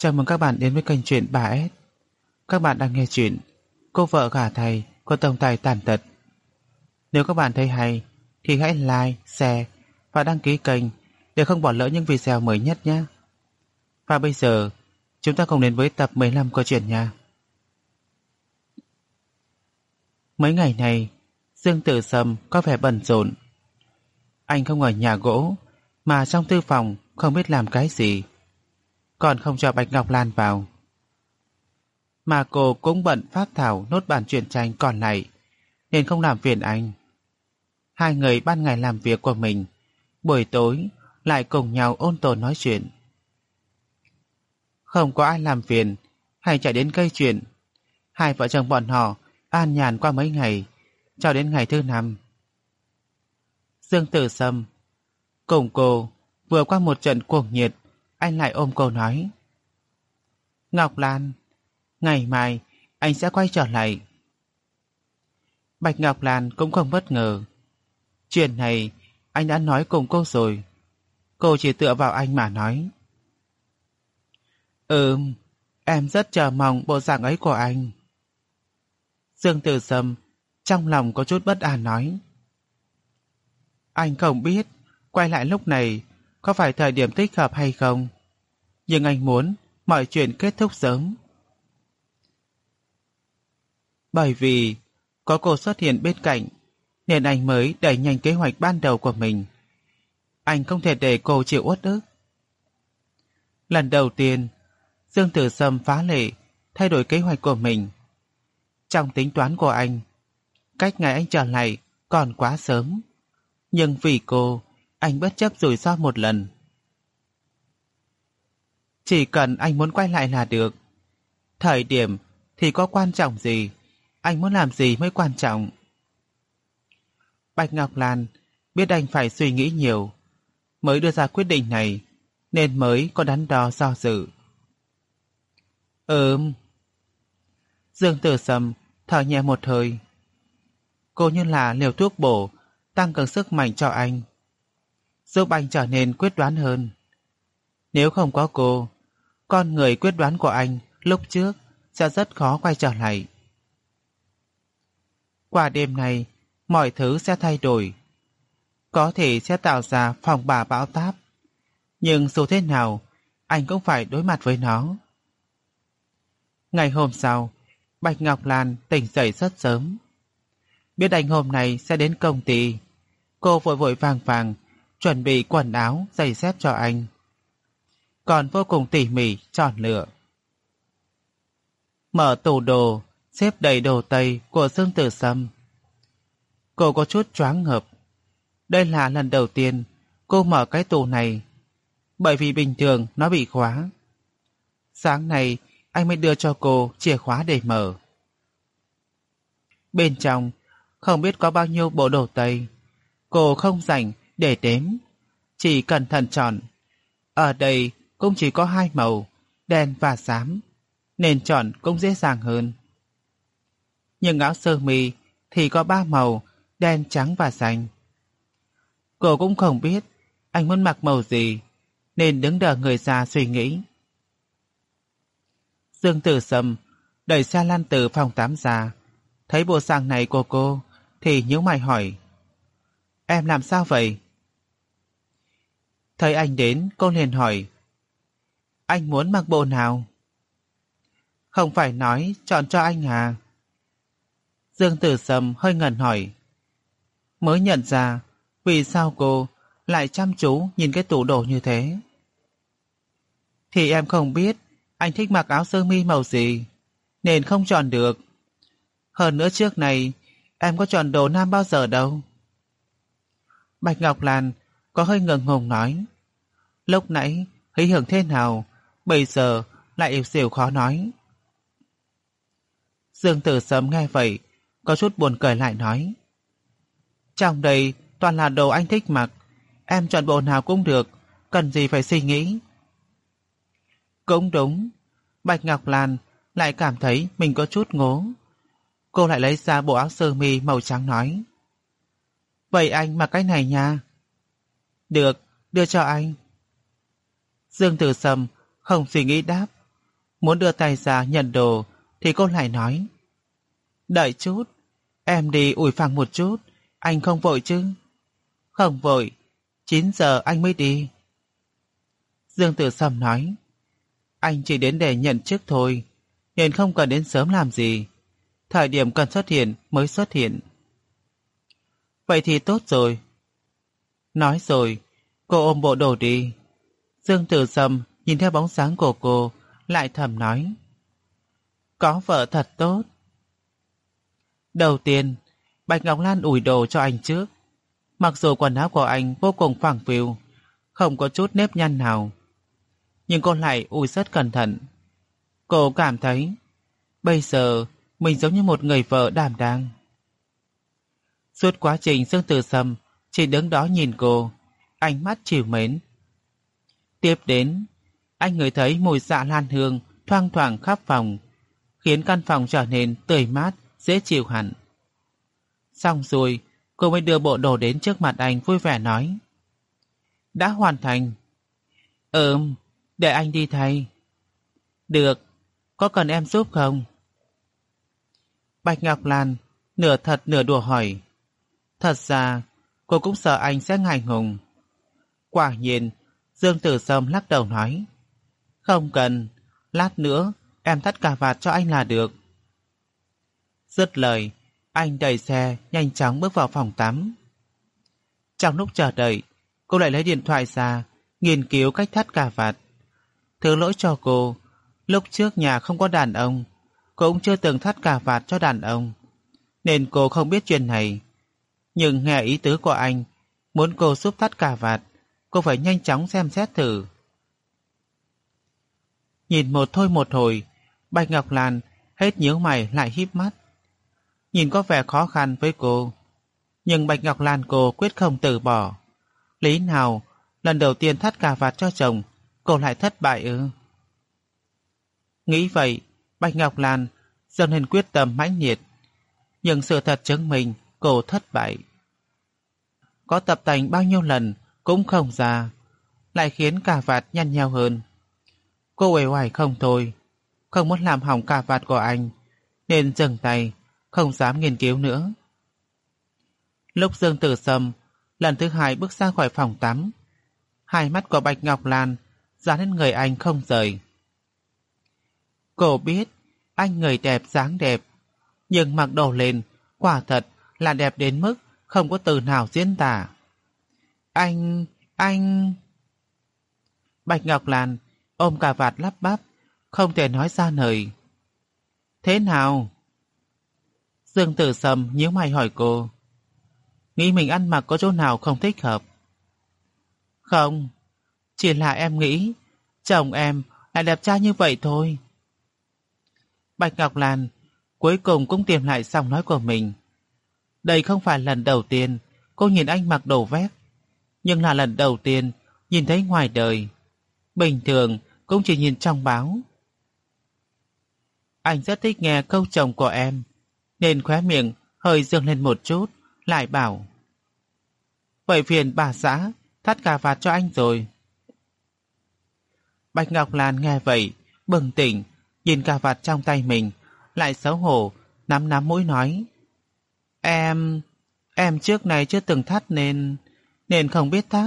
Chào mừng các bạn đến với kênh truyện 3S. Các bạn đang nghe chuyện Cô vợ gả thầy có tổng tài tàn tật. Nếu các bạn thấy hay thì hãy like, share và đăng ký kênh để không bỏ lỡ những video mới nhất nhé. Và bây giờ chúng ta cùng đến với tập 15 câu chuyện nha. Mấy ngày này Dương Tử Sâm có vẻ bận rộn. Anh không ở nhà gỗ mà trong thư phòng không biết làm cái gì, còn không cho Bạch Ngọc Lan vào. Mà cô cũng bận phác thảo nốt bản truyện tranh còn lại nên không làm phiền anh. Hai người ban ngày làm việc của mình, buổi tối lại cùng nhau ôn tồn nói chuyện. Không có ai làm phiền hay chạy đến gây chuyện. Hai vợ chồng bọn họ an nhàn qua mấy ngày cho đến ngày thứ 5. Dương Tử Sâm cùng cô vừa qua một trận cuồng nhiệt, anh lại ôm cô nói: Ngọc Lan, ngày mai anh sẽ quay trở lại. Bạch Ngọc Lan cũng không bất ngờ. Chuyện này anh đã nói cùng cô rồi. Cô chỉ tựa vào anh mà nói: em rất chờ mong bộ dạng ấy của anh. Dương Tử Sâm trong lòng có chút bất an nói: Anh không biết quay lại lúc này có phải thời điểm thích hợp hay không, nhưng anh muốn mọi chuyện kết thúc sớm. Bởi vì có cô xuất hiện bên cạnh nên anh mới đẩy nhanh kế hoạch ban đầu của mình. Anh không thể để cô chịu uất ức. Lần đầu tiên Dương Tử Sâm phá lệ thay đổi kế hoạch của mình. Trong tính toán của anh, cách ngày anh trở lại còn quá sớm, nhưng vì cô, anh bất chấp rủi ro một lần. Chỉ cần anh muốn quay lại là được. Thời điểm thì có quan trọng gì, anh muốn làm gì mới quan trọng. Bạch Ngọc Lan biết anh phải suy nghĩ nhiều mới đưa ra quyết định này, nên mới có đắn đo do dự. Dương Tử Sâm thở nhẹ một hơi. Cô như là liều thuốc bổ tăng cường sức mạnh cho anh, giúp anh trở nên quyết đoán hơn. Nếu không có cô, con người quyết đoán của anh lúc trước sẽ rất khó quay trở lại. Qua đêm này, mọi thứ sẽ thay đổi. Có thể sẽ tạo ra phòng bà bão táp, nhưng dù thế nào, anh cũng phải đối mặt với nó. Ngày hôm sau, Bạch Ngọc Lan tỉnh dậy rất sớm. Biết anh hôm nay sẽ đến công ty, cô vội vội vàng vàng chuẩn bị quần áo, giày dép cho anh, còn vô cùng tỉ mỉ chọn lựa. Mở tủ đồ, xếp đầy đồ Tây của Dương Tử Sâm. Cô có chút choáng ngợp. Đây là lần đầu tiên cô mở cái tủ này, bởi vì bình thường nó bị khóa. Sáng nay anh mới đưa cho cô chìa khóa để mở. Bên trong không biết có bao nhiêu bộ đồ Tây. Cô không rảnh để đếm, chỉ cẩn thận chọn. Ở đây cũng chỉ có 2 màu, đen và xám, nên chọn cũng dễ dàng hơn. Nhưng áo sơ mi thì có 3 màu, đen, trắng và xanh. Cô cũng không biết anh muốn mặc màu gì, nên đứng đờ người ra suy nghĩ. Dương Tử Sâm đẩy xe lăn từ phòng tắm ra, thấy bộ dạng này của cô thì nhíu mày hỏi: Em làm sao vậy? Thấy anh đến, cô liền hỏi: Anh muốn mặc bộ nào? Không phải nói chọn cho anh à? Dương Tử Sâm hơi ngẩn hỏi. Mới nhận ra vì sao cô lại chăm chú nhìn cái tủ đồ như thế. Thì em không biết anh thích mặc áo sơ mi màu gì, nên không chọn được. Hơn nữa trước này em có chọn đồ nam bao giờ đâu. Bạch Ngọc Lan có hơi ngượng ngùng nói. Lúc nãy hí hưởng thế nào, bây giờ lại ỉu xìu khó nói. Dương Tử Sâm nghe vậy có chút buồn cười lại nói: Trong đây toàn là đồ anh thích mặc, em chọn bộ nào cũng được, cần gì phải suy nghĩ. Cũng đúng. Bạch Ngọc Lan lại cảm thấy mình có chút ngố. Cô lại lấy ra bộ áo sơ mi màu trắng nói: Vậy anh mặc cái này nha. Được, đưa cho anh. Dương Tử Sâm không suy nghĩ đáp: Muốn đưa tay ra nhận đồ thì cô lại nói: Đợi chút, em đi ủi phẳng một chút, anh không vội chứ? Không vội, 9 giờ anh mới đi. Dương Tử Sâm nói: Anh chỉ đến để nhận chức thôi, nên không cần đến sớm làm gì. Thời điểm cần xuất hiện mới xuất hiện. Vậy thì tốt rồi. Nói rồi, cô ôm bộ đồ đi. Dương Tử Sâm nhìn theo bóng dáng của cô, lại thầm nói: Có vợ thật tốt. Đầu tiên, Bạch Ngọc Lan ủi đồ cho anh trước. Mặc dù quần áo của anh vô cùng phẳng phiu, không có chút nếp nhăn nào, nhưng cô lại ủi rất cẩn thận. Cô cảm thấy bây giờ mình giống như một người vợ đảm đang. Suốt quá trình Dương Tử Sâm chỉ đứng đó nhìn cô, ánh mắt trìu mến. Tiếp đến, anh ngửi thấy mùi xạ lan hương thoang thoảng khắp phòng, khiến căn phòng trở nên tươi mát, dễ chịu hẳn. Xong rồi, cô mới đưa bộ đồ đến trước mặt anh vui vẻ nói: Đã hoàn thành. Để anh đi thay. Được, có cần em giúp không? Bạch Ngọc Lan nửa thật nửa đùa hỏi. Thật ra, cô cũng sợ anh sẽ ngại ngùng. Quả nhiên, Dương Tử Sâm lắc đầu nói: Không cần, lát nữa em thắt cà vạt cho anh là được. Dứt lời, anh đẩy xe nhanh chóng bước vào phòng tắm. Trong lúc chờ đợi, cô lại lấy điện thoại ra, nghiên cứu cách thắt cà vạt. Thứ lỗi cho cô, lúc trước nhà không có đàn ông, cô cũng chưa từng thắt cà vạt cho đàn ông, nên cô không biết chuyện này. Nhưng nghe ý tứ của anh, muốn cô giúp thắt cà vạt, cô phải nhanh chóng xem xét thử. Nhìn một thôi một hồi, Bạch Ngọc Lan hết nhíu mày lại híp mắt. Nhìn có vẻ khó khăn với cô, nhưng Bạch Ngọc Lan cô quyết không từ bỏ. Lý nào lần đầu tiên thắt cà vạt cho chồng, cô lại thất bại ư? Nghĩ vậy, Bạch Ngọc Lan dâng lên quyết tâm mãnh liệt. Nhưng sự thật chứng minh cô thất bại. Có tập tành bao nhiêu lần cũng không ra, lại khiến cà vạt nhăn nheo hơn. Cô uể oải không thôi, không muốn làm hỏng cà vạt của anh, nên dừng tay, không dám nghiên cứu nữa. Lúc Dương Tử Sâm lần thứ hai bước ra khỏi phòng tắm, hai mắt của Bạch Ngọc Lan dán lên người anh không rời. Cô biết anh người đẹp dáng đẹp, nhưng mặc đồ lên quả thật là đẹp đến mức không có từ nào diễn tả. Anh... Bạch Ngọc Lan ôm cà vạt lắp bắp, không thể nói ra lời. Thế nào? Dương Tử Sâm nhíu mày hỏi cô. Nghĩ mình ăn mặc có chỗ nào không thích hợp? Không, chỉ là em nghĩ chồng em lại đẹp trai như vậy thôi. Bạch Ngọc Lan cuối cùng cũng tìm lại giọng nói của mình. Đây không phải lần đầu tiên cô nhìn anh mặc đồ vest, nhưng là lần đầu tiên nhìn thấy ngoài đời. Bình thường cũng chỉ nhìn trong báo. Anh rất thích nghe câu chồng của em, nên khóe miệng hơi dương lên một chút, lại bảo: Vậy phiền bà xã thắt cà vạt cho anh rồi. Bạch Ngọc Lan nghe vậy, bừng tỉnh, nhìn cà vạt trong tay mình, lại xấu hổ, nắm nắm mũi nói: Em trước này chưa từng thắt nên không biết thắt.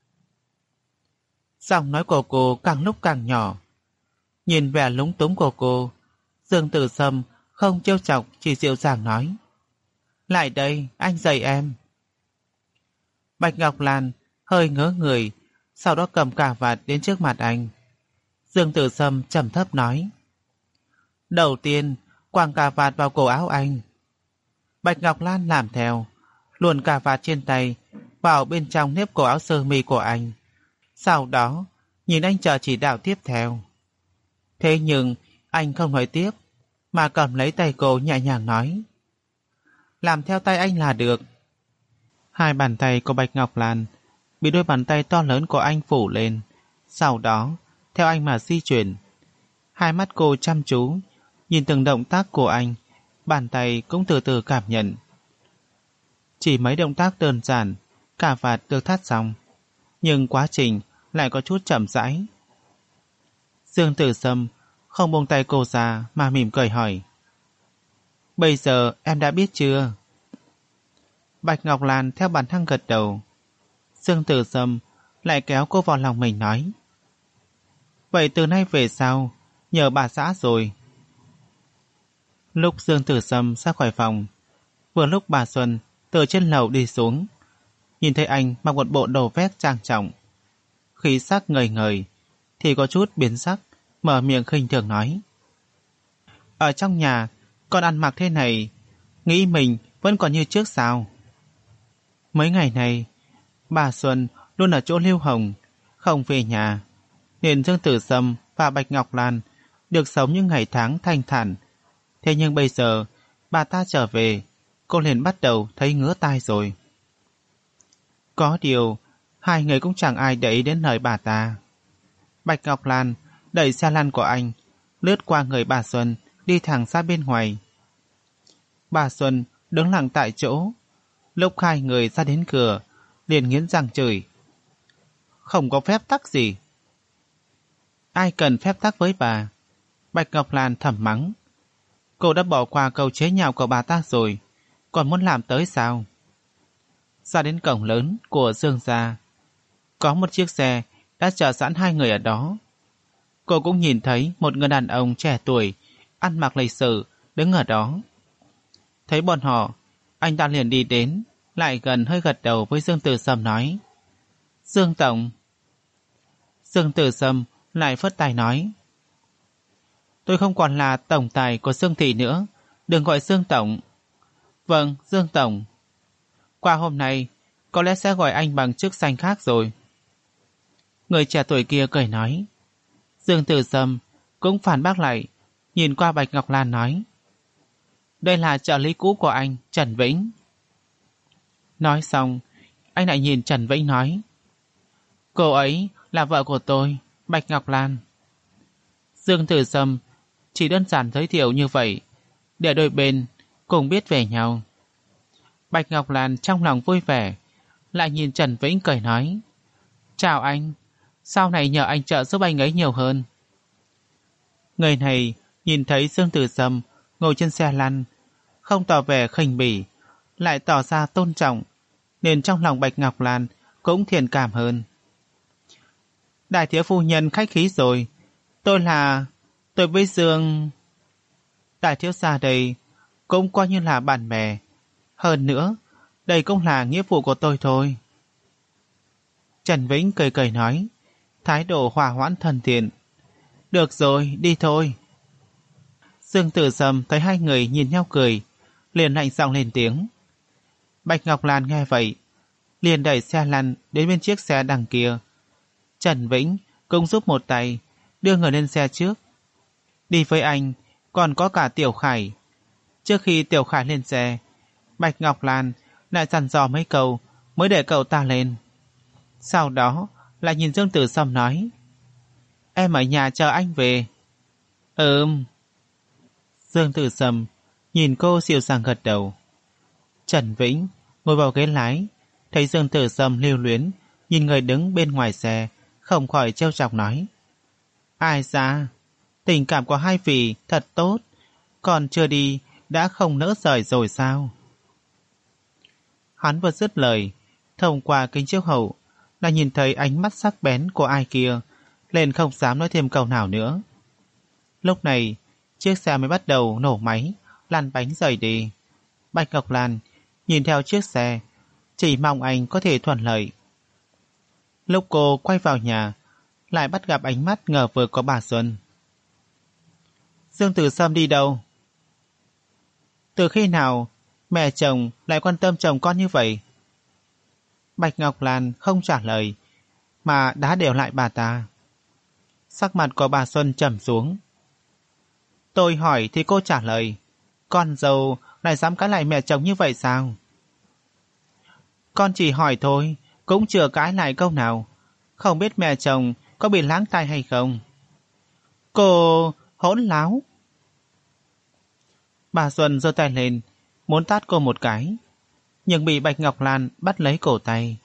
Giọng nói của cô càng lúc càng nhỏ. Nhìn vẻ lúng túng của cô, Dương Tử Sâm không trêu chọc, chỉ dịu dàng nói: Lại đây, anh dạy em. Bạch Ngọc Lan hơi ngớ người, sau đó cầm cà vạt đến trước mặt anh. Dương Tử Sâm trầm thấp nói: Đầu tiên, quàng cà vạt vào cổ áo anh. Bạch Ngọc Lan làm theo, luồn cà vạt trên tay vào bên trong nếp cổ áo sơ mi của anh. Sau đó, nhìn anh chờ chỉ đạo tiếp theo. Thế nhưng, anh không nói tiếp, mà cầm lấy tay cô nhẹ nhàng nói: Làm theo tay anh là được. Hai bàn tay của Bạch Ngọc Lan bị đôi bàn tay to lớn của anh phủ lên, sau đó, theo anh mà di chuyển. Hai mắt cô chăm chú, nhìn từng động tác của anh, bàn tay cũng từ từ cảm nhận. Chỉ mấy động tác đơn giản, cà vạt được thắt xong, nhưng quá trình lại có chút chậm rãi. Dương Tử Sâm không buông tay cô ra mà mỉm cười hỏi. Bây giờ em đã biết chưa? Bạch Ngọc Lan theo bản năng gật đầu. Dương Tử Sâm lại kéo cô vào lòng mình nói. Vậy từ nay về sau, nhờ bà xã rồi. Lúc Dương Tử Sâm ra khỏi phòng, vừa lúc bà Xuân từ trên lầu đi xuống, nhìn thấy anh mặc một bộ đồ vest trang trọng, khí sắc ngời ngời, thì có chút biến sắc, mở miệng khinh thường nói. Ở trong nhà, con ăn mặc thế này, nghĩ mình vẫn còn như trước sao? Mấy ngày này, bà Xuân luôn ở chỗ Lưu Hồng, không về nhà, nên Dương Tử Sâm và Bạch Ngọc Lan được sống những ngày tháng thanh thản. Thế nhưng bây giờ, bà ta trở về, cô liền bắt đầu thấy ngứa tai rồi. Có điều, hai người cũng chẳng ai để ý đến lời bà ta. Bạch Ngọc Lan đẩy xe lăn của anh, lướt qua người bà Xuân, đi thẳng ra bên ngoài. Bà Xuân đứng lặng tại chỗ. Lúc hai người ra đến cửa, liền nghiến răng chửi. Không có phép tắc gì. Ai cần phép tắc với bà? Bạch Ngọc Lan thầm mắng. Cô đã bỏ qua câu chế nhạo của bà ta rồi, còn muốn làm tới sao? Ra đến cổng lớn của Dương gia, có một chiếc xe đã chờ sẵn hai người ở đó. Cô cũng nhìn thấy một người đàn ông trẻ tuổi, ăn mặc lịch sự, đứng ở đó. Thấy bọn họ, anh ta liền đi đến, lại gần hơi gật đầu với Dương Tử Sâm nói. Dương Tổng. Dương Tử Sâm lại phất tay nói. Tôi không còn là tổng tài của Dương Thị nữa, đừng gọi Dương Tổng. Vâng, Dương Tổng. Qua hôm nay, có lẽ sẽ gọi anh bằng chức danh khác rồi. Người trẻ tuổi kia cười nói. Dương Tử Sâm cũng phản bác lại, nhìn qua Bạch Ngọc Lan nói. Đây là trợ lý cũ của anh, Trần Vĩnh. Nói xong, anh lại nhìn Trần Vĩnh nói. Cô ấy là vợ của tôi, Bạch Ngọc Lan. Dương Tử Sâm chỉ đơn giản giới thiệu như vậy, để đôi bên cùng biết về nhau. Bạch Ngọc Lan trong lòng vui vẻ, lại nhìn Trần Vĩnh cười nói. Chào anh, sau này nhờ anh trợ giúp anh ấy nhiều hơn. Người này nhìn thấy Dương Tử Sâm ngồi trên xe lăn, không tỏ vẻ khinh bỉ, lại tỏ ra tôn trọng, nên trong lòng Bạch Ngọc Lan cũng thiện cảm hơn. Đại thiếu phu nhân khách khí rồi, tôi với Dương... Đại thiếu gia đây cũng coi như là bạn bè. Hơn nữa, đây cũng là nghĩa vụ của tôi thôi. Trần Vĩnh cười cười nói, thái độ hòa hoãn thân thiện. Được rồi, đi thôi. Dương Tử Sâm thấy hai người nhìn nhau cười, liền lạnh giọng lên tiếng. Bạch Ngọc Lan nghe vậy, liền đẩy xe lăn đến bên chiếc xe đằng kia. Trần Vĩnh cũng giúp một tay, đưa người lên xe trước. Đi với anh còn có cả Tiểu Khải. Trước khi Tiểu Khải lên xe, Bạch Ngọc Lan lại dặn dò mấy câu mới để cậu ta lên. Sau đó lại nhìn Dương Tử Sâm nói. Em ở nhà chờ anh về. Dương Tử Sâm nhìn cô dịu dàng gật đầu. Trần Vĩnh ngồi vào ghế lái, thấy Dương Tử Sâm lưu luyến, nhìn người đứng bên ngoài xe, không khỏi trêu chọc nói. Ai ra, tình cảm của hai vị thật tốt, còn chưa đi đã không nỡ rời rồi sao? Hắn vừa dứt lời, thông qua kính chiếu hậu là nhìn thấy ánh mắt sắc bén của ai kia, nên không dám nói thêm câu nào nữa. Lúc này, chiếc xe mới bắt đầu nổ máy, lăn bánh rời đi. Bạch Ngọc Lan nhìn theo chiếc xe, chỉ mong anh có thể thuận lợi. Lúc cô quay vào nhà, lại bắt gặp ánh mắt ngờ vực của bà Xuân. Dương Tử Sâm đi đâu? Từ khi nào mẹ chồng lại quan tâm chồng con như vậy? Bạch Ngọc Lan không trả lời, mà đá đều lại bà ta. Sắc mặt của bà Xuân trầm xuống. Tôi hỏi thì cô trả lời, con dâu lại dám cãi lại mẹ chồng như vậy sao? Con chỉ hỏi thôi, cũng chưa cãi lại câu nào. Không biết mẹ chồng có bị láng tai hay không? Cô hỗn láo. Bà Xuân giơ tay lên, muốn tát cô một cái, nhưng bị Bạch Ngọc Lan bắt lấy cổ tay.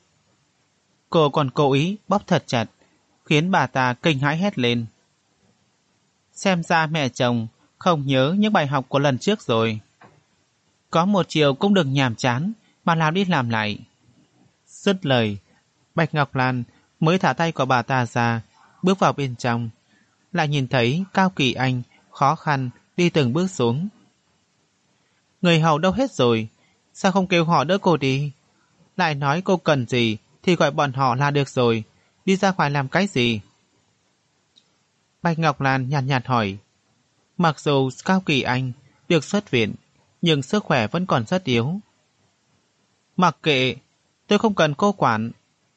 Cô còn cố ý bóp thật chặt, khiến bà ta kinh hãi hét lên. Xem ra mẹ chồng không nhớ những bài học của lần trước rồi. Có một chiều cũng đừng nhàm chán mà làm đi làm lại. Dứt lời, Bạch Ngọc Lan mới thả tay của bà ta ra, bước vào bên trong. Lại nhìn thấy Cao Kỳ Anh khó khăn đi từng bước xuống. Người hầu đâu hết rồi? Sao không kêu họ đỡ cô đi? Lại nói cô cần gì thì gọi bọn họ là được rồi. Đi ra ngoài làm cái gì? Bạch Ngọc Lan nhàn nhạt hỏi. Mặc dù Cao Kỳ Anh được xuất viện, nhưng sức khỏe vẫn còn rất yếu. Mặc kệ, tôi không cần cô quản.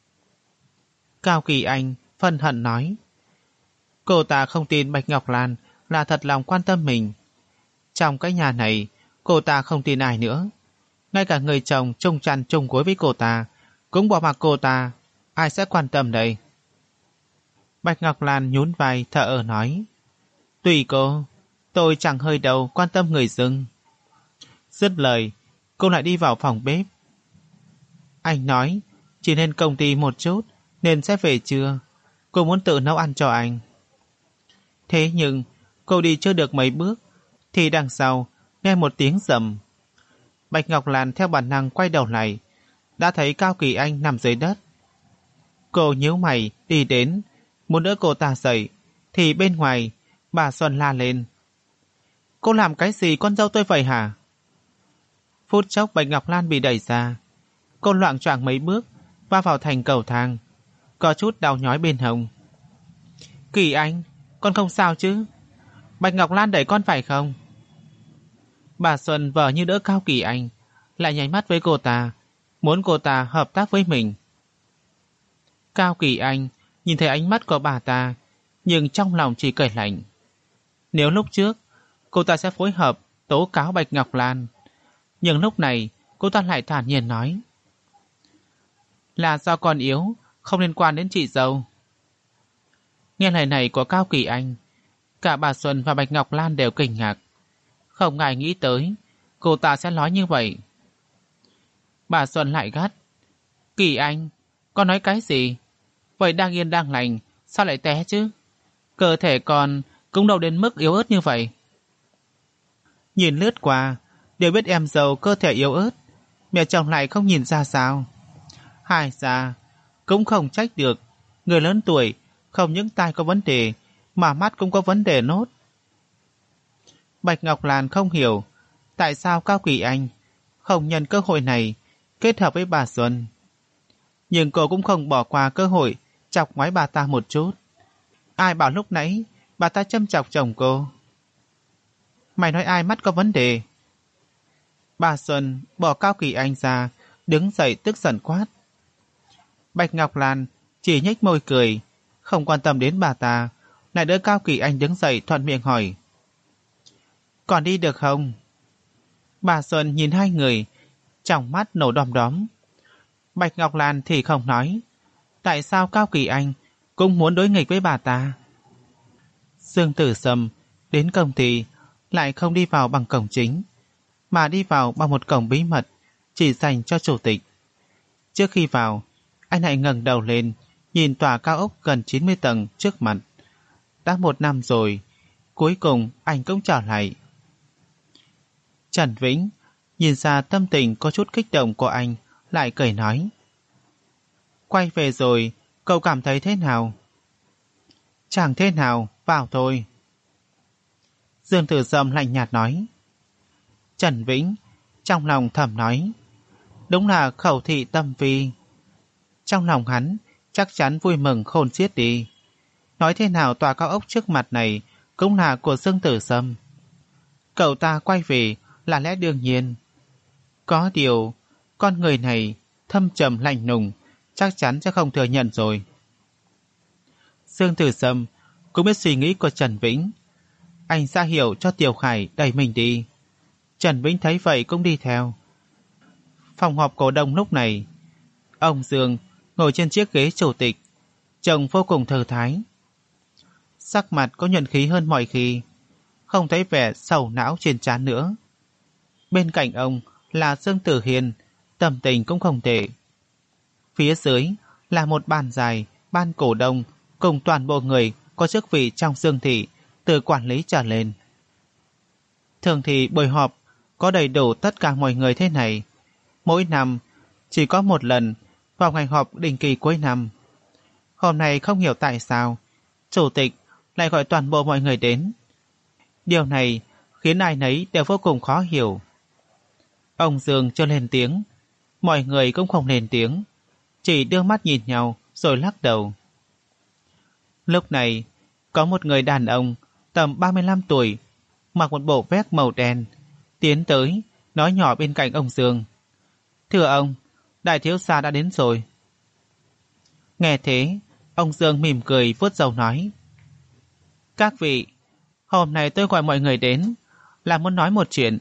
Cao Kỳ Anh phân hận nói. Cô ta không tin Bạch Ngọc Lan là thật lòng quan tâm mình. Trong cái nhà này, cô ta không tin ai nữa. Ngay cả người chồng chung chăn chung gối với cô ta cũng bỏ mặc cô ta. Ai sẽ quan tâm đây? Bạch Ngọc Lan nhún vai thở ơ nói. Tùy cô, tôi chẳng hơi đâu quan tâm người dưng. Dứt lời, cô lại đi vào phòng bếp. Anh nói chỉ nên công ty một chút nên sẽ về trưa. Cô muốn tự nấu ăn cho anh. Thế nhưng cô đi chưa được mấy bước thì đằng sau nghe một tiếng rầm. Bạch Ngọc Lan theo bản năng quay đầu lại, đã thấy Cao Kỳ Anh nằm dưới đất. Cô nhíu mày đi đến muốn đỡ cô ta dậy thì bên ngoài bà Xuân la lên. Cô làm cái gì con dâu tôi vậy hả? Phút chốc Bạch Ngọc Lan bị đẩy ra. Cô loạng choạng mấy bước va vào thành cầu thang, có chút đau nhói bên hông. Kỳ Anh, con không sao chứ? Bạch Ngọc Lan đẩy con phải không? Bà Xuân vờ như đỡ Cao Kỳ Anh, lại nháy mắt với cô ta, muốn cô ta hợp tác với mình. Cao Kỳ Anh nhìn thấy ánh mắt của bà ta, nhưng trong lòng chỉ cười lạnh. Nếu lúc trước cô ta sẽ phối hợp tố cáo Bạch Ngọc Lan, nhưng lúc này cô ta lại thản nhiên nói. Là do con yếu, không liên quan đến chị dâu. Nghe lời này của Cao Kỳ Anh, cả bà Xuân và Bạch Ngọc Lan đều kinh ngạc. Không ai nghĩ tới cô ta sẽ nói như vậy. Bà Xuân lại gắt. Kỳ Anh, con nói cái gì? Vậy đang yên đang lành, sao lại té chứ? Cơ thể con cũng đâu đến mức yếu ớt như vậy. Nhìn lướt qua, đều biết em dâu cơ thể yếu ớt, mẹ chồng lại không nhìn ra sao. Hai ra, cũng không trách được. Người lớn tuổi, không những tai có vấn đề, mà mắt cũng có vấn đề nốt. Bạch Ngọc Lan không hiểu tại sao Cao Kỳ Anh không nhân cơ hội này kết hợp với bà Xuân. Nhưng cô cũng không bỏ qua cơ hội chọc ngoáy bà ta một chút. Ai bảo lúc nãy bà ta châm chọc chồng cô? Mày nói ai mắt có vấn đề? Bà Xuân bỏ Cao Kỳ Anh ra, đứng dậy tức giận quát. Bạch Ngọc Lan chỉ nhếch môi cười, không quan tâm đến bà ta, lại đỡ Cao Kỳ Anh đứng dậy thuận miệng hỏi. Còn đi được không? Bà Xuân nhìn hai người, trong mắt nổ đom đóm. Bạch Ngọc Lan thì không nói. Tại sao Cao Kỳ Anh cũng muốn đối nghịch với bà ta? Dương Tử Sâm đến công ty lại không đi vào bằng cổng chính, mà đi vào bằng một cổng bí mật chỉ dành cho chủ tịch. Trước khi vào, anh hãy ngẩng đầu lên, nhìn tòa cao ốc gần 90 tầng trước mặt. Đã 1 năm rồi, cuối cùng anh cũng trở lại. Trần Vĩnh nhìn ra tâm tình có chút kích động của anh, lại cười nói. Quay về rồi, cậu cảm thấy thế nào? Chẳng thế nào, vào thôi. Dương Tử Sâm lạnh nhạt nói. Trần Vĩnh trong lòng thầm nói. Đúng là khẩu thị tâm phi. Trong lòng hắn chắc chắn vui mừng khôn xiết đi. Nói thế nào tòa cao ốc trước mặt này cũng là của Dương Tử Sâm. Cậu ta quay về là lẽ đương nhiên. Có điều, con người này thâm trầm lạnh lùng, chắc chắn sẽ không thừa nhận rồi. Dương Tử Sâm cũng biết suy nghĩ của Trần Vĩnh. Anh ra hiệu cho Tiểu Khải đẩy mình đi. Trần Vĩnh thấy vậy cũng đi theo. Phòng họp cổ đông lúc này, ông Dương ngồi trên chiếc ghế chủ tịch, trông vô cùng thư thái. Sắc mặt có nhuận khí hơn mọi khi, không thấy vẻ sầu não trên trán nữa. Bên cạnh ông là Dương Tử Hiền, tâm tình cũng không tệ. Phía dưới là một bàn dài, ban cổ đông cùng toàn bộ người có chức vị trong Dương thị từ quản lý trở lên. Thường thì buổi họp có đầy đủ tất cả mọi người thế này. Mỗi năm chỉ có một lần vào ngày họp định kỳ cuối năm. Hôm nay không hiểu tại sao chủ tịch lại gọi toàn bộ mọi người đến. Điều này khiến ai nấy đều vô cùng khó hiểu. Ông Dương chưa lên tiếng, mọi người cũng không lên tiếng, chỉ đưa mắt nhìn nhau rồi lắc đầu. Lúc này, có một người đàn ông tầm 35 tuổi, mặc một bộ vest màu đen, tiến tới, nói nhỏ bên cạnh ông Dương. Thưa ông, đại thiếu gia đã đến rồi. Nghe thế, ông Dương mỉm cười vuốt râu nói. Các vị, hôm nay tôi gọi mọi người đến là muốn nói một chuyện.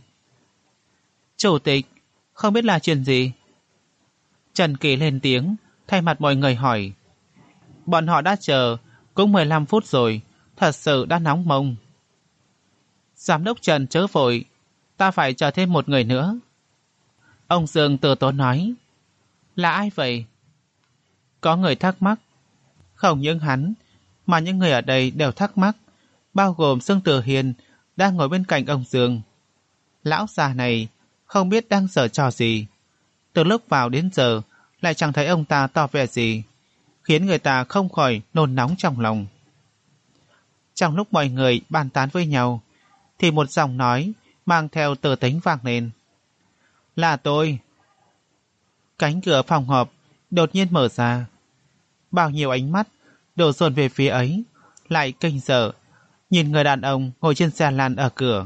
Chủ tịch, không biết là chuyện gì? Trần Kỳ lên tiếng, thay mặt mọi người hỏi. Bọn họ đã chờ cũng 15 phút rồi, thật sự đã nóng mông. Giám đốc Trần chớ vội, ta phải chờ thêm một người nữa. Ông Dương từ tốn nói. Là ai vậy? Có người thắc mắc. Không những hắn, mà những người ở đây đều thắc mắc, bao gồm Dương Tử Hiền đang ngồi bên cạnh ông Dương. Lão già này không biết đang giở trò gì. Từ lúc vào đến giờ lại chẳng thấy ông ta tỏ vẻ gì, khiến người ta không khỏi nôn nóng trong lòng. Trong lúc mọi người bàn tán với nhau, thì một giọng nói mang theo từ tính vang lên. Là tôi. Cánh cửa phòng họp đột nhiên mở ra. Bao nhiêu ánh mắt đổ dồn về phía ấy, lại kinh sợ nhìn người đàn ông ngồi trên xe lăn ở cửa.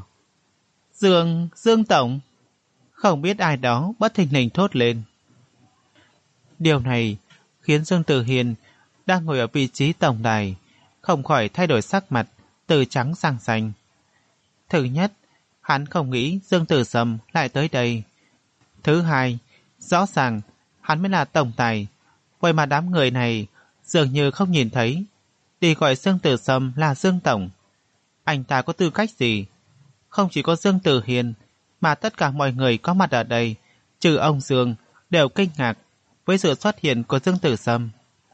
Dương Tổng. Không biết ai đó bất thình lình thốt lên. Điều này khiến Dương Tử Hiền đang ngồi ở vị trí tổng đài không khỏi thay đổi sắc mặt từ trắng sang xanh. Thứ nhất, hắn không nghĩ Dương Tử Sâm lại tới đây. Thứ hai, rõ ràng hắn mới là tổng tài, vậy mà đám người này dường như không nhìn thấy, đi gọi Dương Tử Sâm là Dương Tổng. Anh ta có tư cách gì? Không chỉ có Dương Tử Hiền, mà tất cả mọi người có mặt ở đây, trừ ông Dương, đều kinh ngạc với sự xuất hiện của Dương Tử Sâm.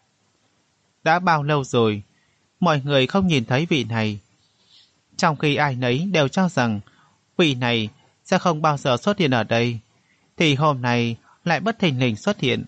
Đã bao lâu rồi, mọi người không nhìn thấy vị này. Trong khi ai nấy đều cho rằng vị này sẽ không bao giờ xuất hiện ở đây, thì hôm nay lại bất thình lình xuất hiện.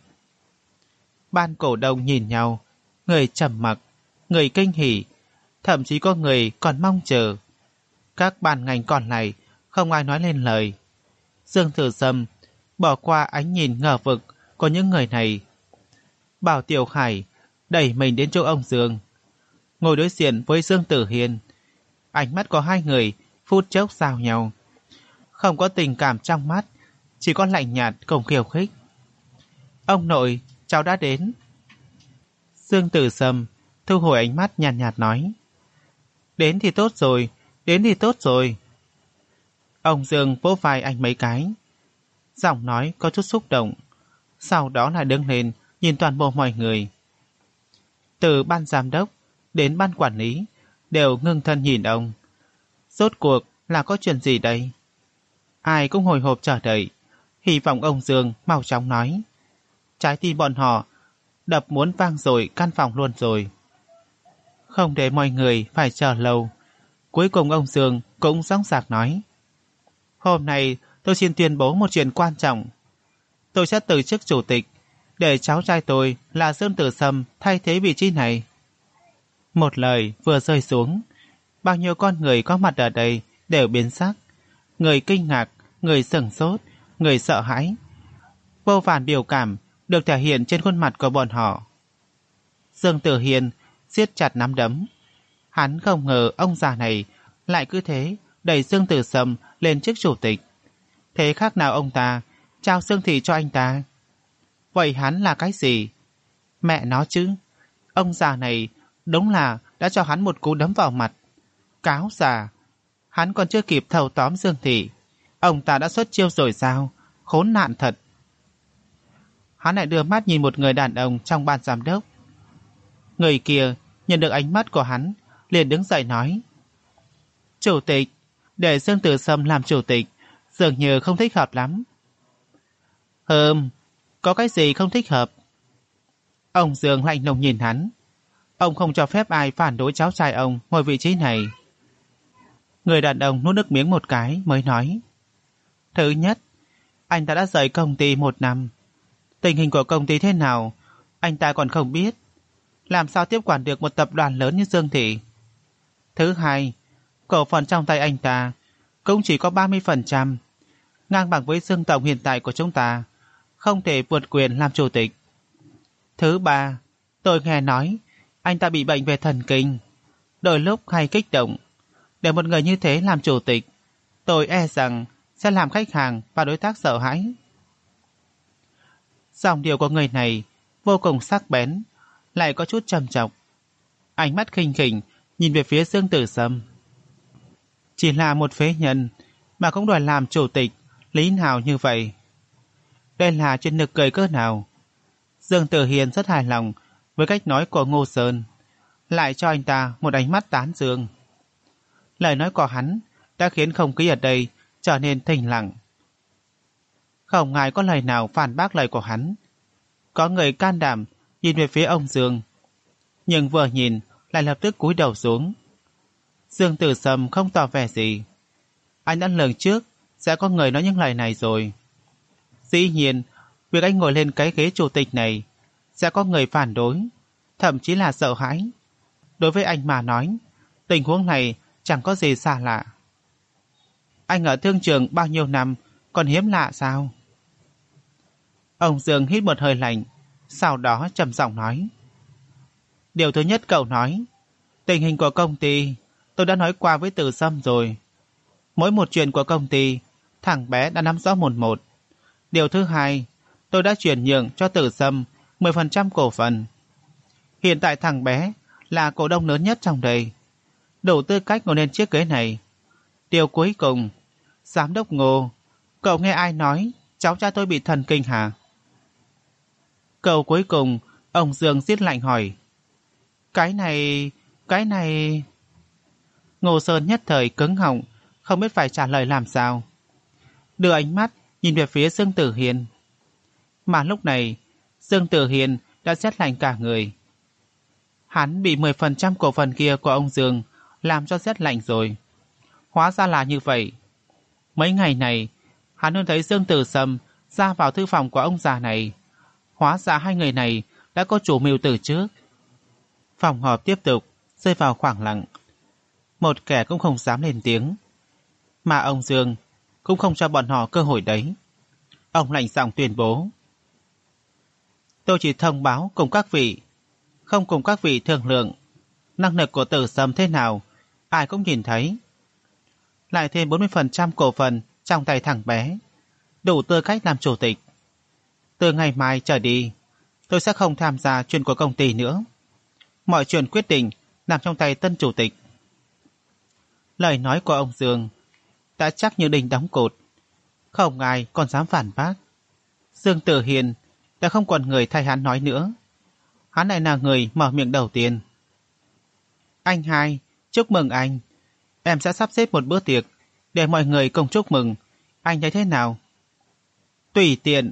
Ban cổ đông nhìn nhau, người trầm mặc, người kinh hỉ, thậm chí có người còn mong chờ. Các ban ngành còn lại không ai nói lên lời. Dương Tử Sâm bỏ qua ánh nhìn ngờ vực của những người này. Bảo Tiểu Khải đẩy mình đến chỗ ông Dương, ngồi đối diện với Dương Tử Hiền. Ánh mắt của hai người phút chốc giao nhau, không có tình cảm trong mắt, chỉ có lạnh nhạt cùng khiêu khích. Ông nội, cháu đã đến. Dương Tử Sâm thu hồi ánh mắt nhàn nhạt nói. Đến thì tốt rồi, đến thì tốt rồi. Ông Dương vỗ vai anh mấy cái, giọng nói có chút xúc động, sau đó lại đứng lên nhìn toàn bộ mọi người. Từ ban giám đốc đến ban quản lý đều ngưng thân nhìn ông. Rốt cuộc là có chuyện gì đây? Ai cũng hồi hộp chờ đợi, hy vọng ông Dương mau chóng nói. Trái tim bọn họ đập muốn vang rồi căn phòng luôn rồi. Không để mọi người phải chờ lâu, cuối cùng ông Dương cũng dõng dạc nói. Hôm nay tôi xin tuyên bố một chuyện quan trọng. Tôi sẽ từ chức chủ tịch, để cháu trai tôi là Dương Tử Sâm thay thế vị trí này. Một lời vừa rơi xuống, bao nhiêu con người có mặt ở đây đều biến sắc. Người kinh ngạc, người sửng sốt, người sợ hãi. Vô vàn biểu cảm được thể hiện trên khuôn mặt của bọn họ. Dương Tử Hiền siết chặt nắm đấm. Hắn không ngờ ông già này lại cứ thế đẩy Dương Tử Sâm lên chức chủ tịch. Thế khác nào ông ta trao Dương Thị cho anh ta? Vậy hắn là cái gì? Mẹ nó chứ, ông già này đúng là đã cho hắn một cú đấm vào mặt. Cáo già, hắn còn chưa kịp thâu tóm Dương Thị, ông ta đã xuất chiêu rồi sao? Khốn nạn thật. Hắn lại đưa mắt nhìn một người đàn ông trong ban giám đốc. Người kia nhận được ánh mắt của hắn, liền đứng dậy nói. Chủ tịch, để Dương Tử Sâm làm chủ tịch dường như không thích hợp lắm. Có cái gì không thích hợp? Ông Dương lạnh lùng nhìn hắn. Ông không cho phép ai phản đối cháu trai ông ngồi vị trí này. Người đàn ông nuốt nước miếng một cái mới nói. Thứ nhất, anh ta đã rời công ty 1 năm. Tình hình của công ty thế nào, anh ta còn không biết. Làm sao tiếp quản được một tập đoàn lớn như Dương Thị? Thứ hai, cổ phần trong tay anh ta cũng chỉ có 30%, ngang bằng với Dương Tổng hiện tại của chúng ta, không thể vượt quyền làm chủ tịch. Thứ ba, tôi nghe nói anh ta bị bệnh về thần kinh, đôi lúc hay kích động. Để một người như thế làm chủ tịch, tôi e rằng sẽ làm khách hàng và đối tác sợ hãi. Giọng điệu của người này vô cùng sắc bén, lại có chút trầm trọng. Ánh mắt khinh khỉnh nhìn về phía Dương Tử Sâm. Chỉ là một phế nhân mà cũng đòi làm chủ tịch, lý nào như vậy? Đây là chuyện nực cười cỡ nào? Dương Tử Hiền rất hài lòng với cách nói của Ngô Sơn, lại cho anh ta một ánh mắt tán dương. Lời nói của hắn đã khiến không khí ở đây trở nên thinh lặng. Không ai có lời nào phản bác lời của hắn. Có người can đảm nhìn về phía ông Dương, nhưng vừa nhìn lại lập tức cúi đầu xuống. Dương Tử Sâm không tỏ vẻ gì. Anh đã lường trước sẽ có người nói những lời này rồi. Dĩ nhiên, việc anh ngồi lên cái ghế chủ tịch này sẽ có người phản đối, thậm chí là sợ hãi. Đối với anh mà nói, tình huống này chẳng có gì xa lạ. Anh ở thương trường bao nhiêu năm còn hiếm lạ sao? Ông Dương hít một hơi lạnh, sau đó trầm giọng nói. Điều thứ nhất cậu nói, tình hình của công ty tôi đã nói qua với Từ Sâm rồi. Mỗi một chuyện của công ty, thằng bé đã nắm rõ một. Điều thứ hai, tôi đã chuyển nhượng cho Từ Sâm 10% cổ phần. Hiện tại thằng bé là cổ đông lớn nhất trong đây, đủ tư cách ngồi lên chiếc ghế này. Điều cuối cùng, Giám đốc Ngô, cậu nghe ai nói cháu trai tôi bị thần kinh hả? Câu cuối cùng, ông Dương giết lạnh hỏi. Cái này... Ngô Sơn nhất thời cứng họng, không biết phải trả lời làm sao. Đưa ánh mắt nhìn về phía Dương Tử Hiền. Mà lúc này, Dương Tử Hiền đã rét lạnh cả người. Hắn bị 10% cổ phần kia của ông Dương làm cho rét lạnh rồi. Hóa ra là như vậy. Mấy ngày này, hắn luôn thấy Dương Tử Sâm ra vào thư phòng của ông già này. Hóa ra hai người này đã có chủ mưu từ trước. Phòng họp tiếp tục rơi vào khoảng lặng. Một kẻ cũng không dám lên tiếng. Mà ông Dương cũng không cho bọn họ cơ hội đấy. Ông lạnh giọng tuyên bố. Tôi chỉ thông báo cùng các vị, không cùng các vị thương lượng. Năng lực của Tử Sâm thế nào, ai cũng nhìn thấy. Lại thêm 40% cổ phần trong tay thằng bé, đủ tư cách làm chủ tịch. Từ ngày mai trở đi, tôi sẽ không tham gia chuyện của công ty nữa. Mọi chuyện quyết định nằm trong tay tân chủ tịch. Lời nói của ông Dương đã chắc như đinh đóng cột, không ai còn dám phản bác. Dương Tử Hiền đã không còn người thay hắn nói nữa. Hắn lại là người mở miệng đầu tiên. Anh hai, chúc mừng anh. Em sẽ sắp xếp một bữa tiệc để mọi người cùng chúc mừng. Anh thấy thế nào? Tùy tiện.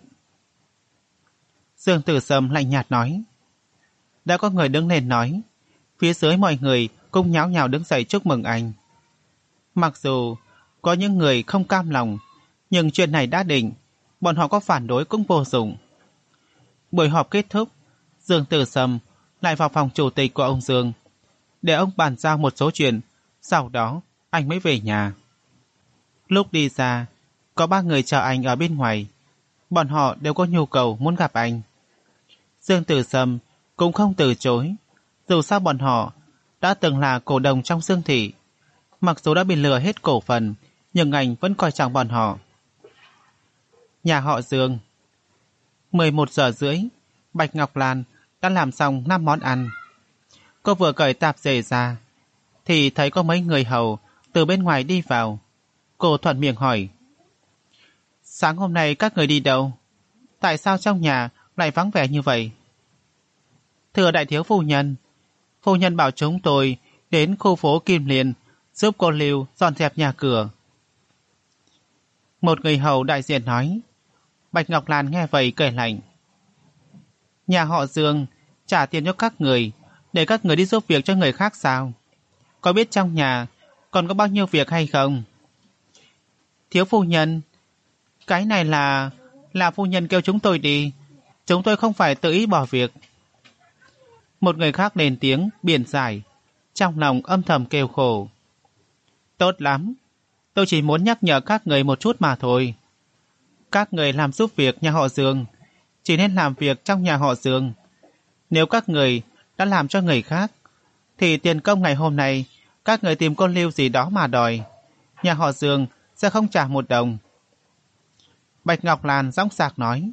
Dương Tử Sâm lạnh nhạt nói. Đã có người đứng lên nói. Phía dưới mọi người cũng nháo nhào đứng dậy chúc mừng anh. Mặc dù có những người không cam lòng, nhưng chuyện này đã định, bọn họ có phản đối cũng vô dụng. Buổi họp kết thúc, Dương Tử Sâm lại vào phòng chủ tịch của ông Dương để ông bàn giao một số chuyện. Sau đó anh mới về nhà. Lúc đi ra, có 3 người chờ anh ở bên ngoài. Bọn họ đều có nhu cầu muốn gặp anh. Dương Tử Sâm cũng không từ chối. Dù sao bọn họ đã từng là cổ đông trong Dương Thị. Mặc dù đã bị lừa hết cổ phần, nhưng anh vẫn coi trọng bọn họ. Nhà họ Dương. 11 giờ rưỡi, Bạch Ngọc Lan đã làm xong 5 món ăn. Cô vừa cởi tạp dề ra thì thấy có mấy người hầu từ bên ngoài đi vào. Cô thuận miệng hỏi. Sáng hôm nay các người đi đâu? Tại sao trong nhà lại vắng vẻ như vậy? Thưa đại thiếu phu nhân bảo chúng tôi đến khu phố Kim Liên giúp cô Lưu dọn dẹp nhà cửa. Một người hầu đại diện nói. Bạch Ngọc Lan nghe vậy cười lạnh. Nhà họ Dương trả tiền cho các người để các người đi giúp việc cho người khác sao? Có biết trong nhà còn có bao nhiêu việc hay không? Thiếu phu nhân, cái này là phu nhân kêu chúng tôi đi. Chúng tôi không phải tự ý bỏ việc. Một người khác lên tiếng biện giải, trong lòng âm thầm kêu khổ. Tốt lắm, tôi chỉ muốn nhắc nhở các người một chút mà thôi. Các người làm giúp việc nhà họ Dương, chỉ nên làm việc trong nhà họ Dương. Nếu các người đã làm cho người khác, thì tiền công ngày hôm nay các người tìm cô Lưu gì đó mà đòi. Nhà họ Dương sẽ không trả một đồng. Bạch Ngọc Lan dõng dạc nói.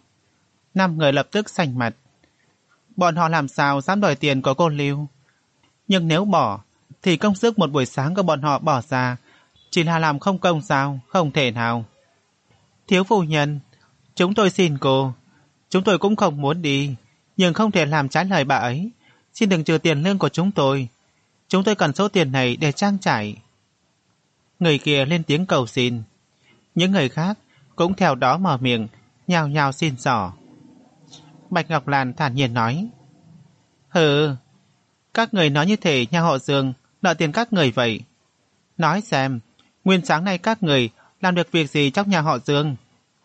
5 người lập tức xanh mặt. Bọn họ làm sao dám đòi tiền của cô Lưu? Nhưng nếu bỏ, thì công sức một buổi sáng của bọn họ bỏ ra chỉ là làm không công sao? Không thể nào. Thiếu phu nhân, chúng tôi xin cô. Chúng tôi cũng không muốn đi, nhưng không thể làm trái lời bà ấy. Xin đừng trừ tiền lương của chúng tôi. Chúng tôi cần số tiền này để trang trải. Người kia lên tiếng cầu xin. Những người khác cũng theo đó mở miệng, nhào nhào xin xỏ. Bạch Ngọc Lan thản nhiên nói. Hừ, các người nói như thế nhà họ Dương nợ tiền các người vậy. Nói xem, nguyên sáng nay các người làm được việc gì trong nhà họ Dương?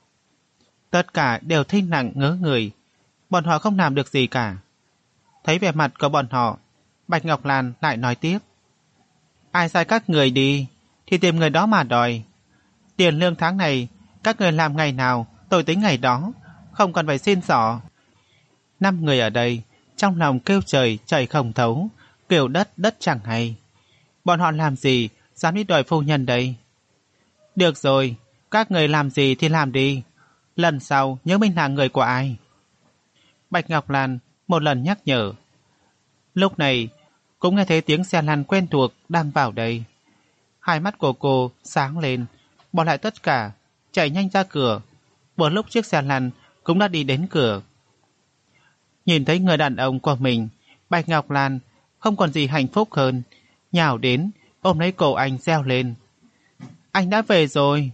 Tất cả đều thinh lặng ngớ người. Bọn họ không làm được gì cả. Thấy vẻ mặt của bọn họ, Bạch Ngọc Lan lại nói tiếp. Ai sai các người đi, thì tìm người đó mà đòi. Tiền lương tháng này, các người làm ngày nào, tôi tính ngày đó, không cần phải xin xỏ. 5 người ở đây, trong lòng kêu trời, trời không thấu, kêu đất, đất chẳng hay. Bọn họ làm gì, dám đi đòi phu nhân đây? Được rồi, các người làm gì thì làm đi. Lần sau nhớ mình là người của ai. Bạch Ngọc Lan một lần nhắc nhở. Lúc này cũng nghe thấy tiếng xe lăn quen thuộc đang vào đây. Hai mắt của cô sáng lên, bỏ lại tất cả, chạy nhanh ra cửa. Vừa lúc chiếc xe lăn cũng đã đi đến cửa. Nhìn thấy người đàn ông của mình, Bạch Ngọc Lan không còn gì hạnh phúc hơn, nhào đến ôm lấy cổ anh reo lên. Anh đã về rồi.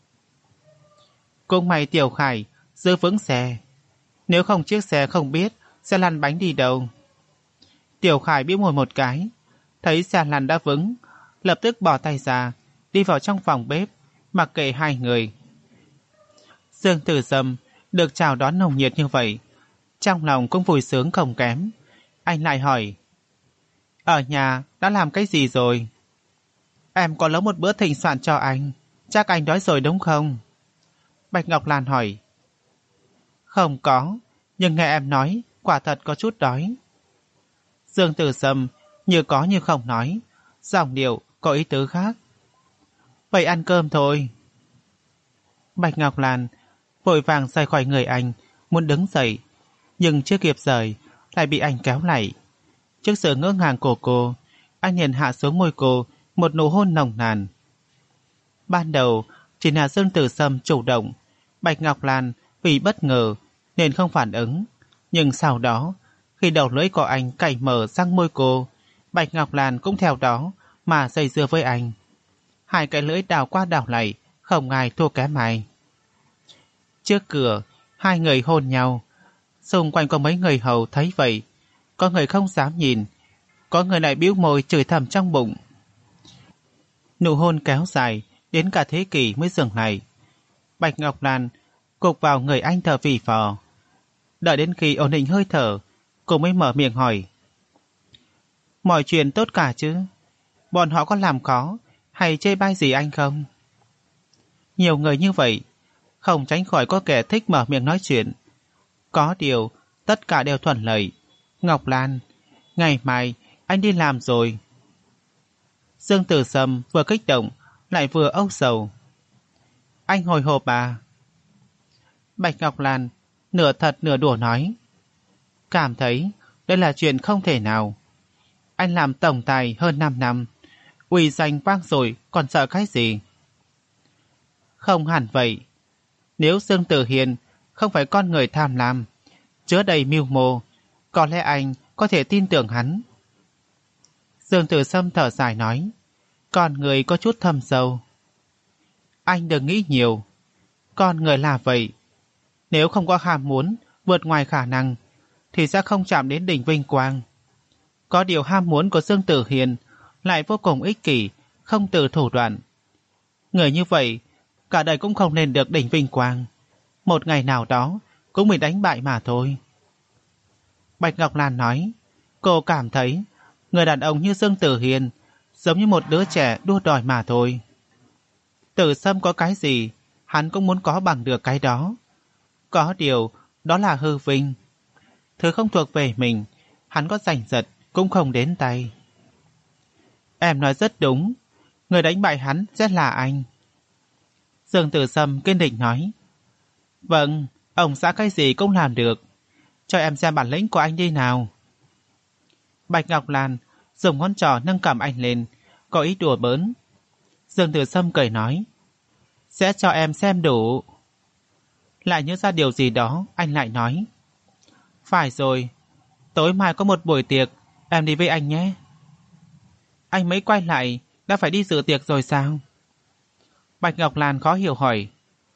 Cũng may Tiểu Khải giữ vững xe. Nếu không chiếc xe không biết sẽ lăn bánh đi đâu. Tiểu Khải bĩu môi một cái, thấy xe lăn đã vững, lập tức bỏ tay ra, đi vào trong phòng bếp, mặc kệ hai người. Dương Tử Sâm được chào đón nồng nhiệt như vậy, trong lòng cũng vui sướng không kém. Anh lại hỏi, ở nhà đã làm cái gì rồi? Em có nấu một bữa thịnh soạn cho anh, chắc anh đói rồi đúng không? Bạch Ngọc Lan hỏi. Không có, nhưng nghe em nói, quả thật có chút đói. Dương Tử Sâm như có như không nói, giọng điệu có ý tứ khác. Vậy ăn cơm thôi. Bạch Ngọc Lan vội vàng rời khỏi người anh, muốn đứng dậy, nhưng chưa kịp rời, lại bị anh kéo lại. Trước sự ngỡ ngàng của cô, anh liền hạ xuống môi cô một nụ hôn nồng nàn. Ban đầu chỉ là Dương Tử Sâm chủ động, Bạch Ngọc Lan vì bất ngờ nên không phản ứng. Nhưng sau đó, khi đầu lưỡi của anh cày mở sang môi cô, Bạch Ngọc Lan cũng theo đó mà dây dưa với anh. Hai cái lưỡi đào qua đào lại, không ai thua kém ai. Trước cửa, hai người hôn nhau. Xung quanh có mấy người hầu thấy vậy, có người không dám nhìn, có người lại bĩu môi chửi thầm trong bụng. Nụ hôn kéo dài đến cả thế kỷ mới dừng lại. Bạch Ngọc Lan gục vào người anh thở phì phò. Đợi đến khi ổn định hơi thở, cô mới mở miệng hỏi. Mọi chuyện tốt cả chứ? Bọn họ có làm khó hay chê bai gì anh không? Nhiều người như vậy, không tránh khỏi có kẻ thích mở miệng nói chuyện. Có điều, tất cả đều thuận lợi. Ngọc Lan, ngày mai anh đi làm rồi. Dương Tử Sâm vừa kích động, lại vừa âu sầu. Anh hồi hộp à? Bạch Ngọc Lan nửa thật nửa đùa nói. Cảm thấy đây là chuyện không thể nào. Anh làm tổng tài hơn 5 năm, uy danh vang rồi còn sợ cái gì? Không hẳn vậy. Nếu Dương Tử Hiền không phải con người tham lam, chứa đầy mưu mô, có lẽ anh có thể tin tưởng hắn. Dương Tử Sâm thở dài nói, con người có chút thâm sâu. Anh đừng nghĩ nhiều. Con người là vậy. Nếu không có ham muốn vượt ngoài khả năng, thì sẽ không chạm đến đỉnh vinh quang. Có điều ham muốn của Dương Tử Hiền lại vô cùng ích kỷ, không từ thủ đoạn. Người như vậy, cả đời cũng không nên được đỉnh vinh quang. Một ngày nào đó, cũng bị đánh bại mà thôi. Bạch Ngọc Lan nói, cô cảm thấy người đàn ông như Dương Tử Hiên giống như một đứa trẻ đua đòi mà thôi. Tử Sâm có cái gì, hắn cũng muốn có bằng được cái đó. Có điều, đó là hư vinh. Thứ không thuộc về mình, hắn có giành giật cũng không đến tay. Em nói rất đúng, người đánh bại hắn sẽ là anh. Dương Tử Sâm kiên định nói. Vâng, ông xã cái gì cũng làm được. Cho em xem bản lĩnh của anh đi nào. Bạch Ngọc Lan dùng ngón trỏ nâng cằm anh lên, có ý đùa bỡn. Dương Tử Sâm cười nói, sẽ cho em xem đủ. Lại nhớ ra điều gì đó, anh lại nói, phải rồi, tối mai có một buổi tiệc, em đi với anh nhé. Anh mới quay lại, đã phải đi dự tiệc rồi sao? Bạch Ngọc Lan khó hiểu hỏi.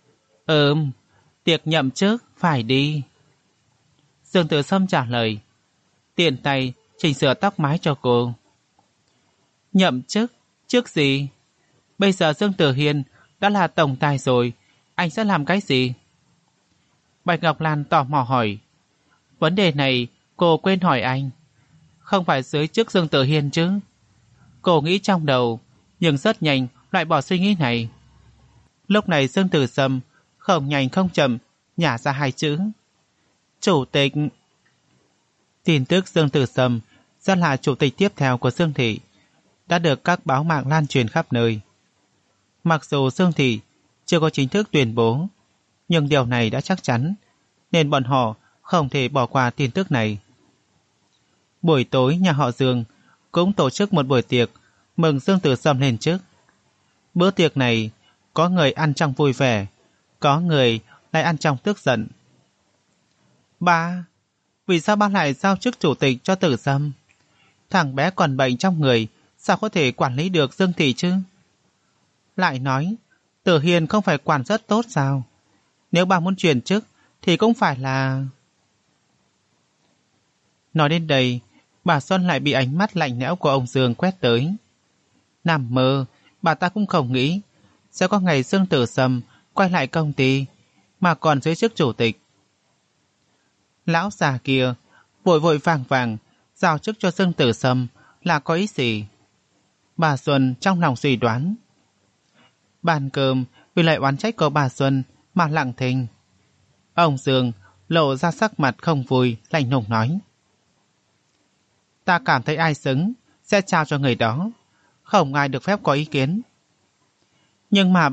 Tiệc nhậm chức, phải đi. Dương Tử Sâm trả lời, tiện tay chỉnh sửa tóc mái cho cô. Nhậm chức? Chức gì? Bây giờ Dương Tử Hiên đã là tổng tài rồi, anh sẽ làm cái gì? Bạch Ngọc Lan tò mò hỏi. Vấn đề này cô quên hỏi anh. Không phải dưới chức Dương Tử Hiên chứ? Cô nghĩ trong đầu, nhưng rất nhanh loại bỏ suy nghĩ này. Lúc này Dương Tử Sâm không nhanh không chậm nhả ra hai chữ. Chủ tịch. Tin tức Dương Tử Sâm sẽ là chủ tịch tiếp theo của Dương Thị đã được các báo mạng lan truyền khắp nơi. Mặc dù Dương Thị chưa có chính thức tuyên bố, nhưng điều này đã chắc chắn, nên bọn họ không thể bỏ qua tin tức này. Buổi tối nhà họ Dương cũng tổ chức một buổi tiệc mừng Dương Tử Sâm lên chức. Bữa tiệc này có người ăn trong vui vẻ, có người lại ăn trong tức giận. Ba, vì sao ba lại giao chức chủ tịch cho Tử Sâm? Thằng bé còn bệnh trong người, sao có thể quản lý được Dương Thị chứ? Lại nói, Tử Hiên không phải quản rất tốt sao? Nếu bà muốn chuyển chức thì cũng phải là... Nói đến đây, bà Xuân lại bị ánh mắt lạnh lẽo của ông Dương quét tới. Nằm mơ, bà ta cũng không nghĩ sẽ có ngày Dương Tử Sâm quay lại công ty mà còn dưới chức chủ tịch. Lão già kia vội vội vàng vàng giao chức cho Dương Tử Sâm là có ý gì? Bà Xuân trong lòng suy đoán. Bàn cơm vì lại oán trách của bà Xuân mà lặng thinh. Ông Dương lộ ra sắc mặt không vui, lạnh lùng nói. Ta cảm thấy ai xứng sẽ trao cho người đó, không ai được phép có ý kiến. Nhưng mà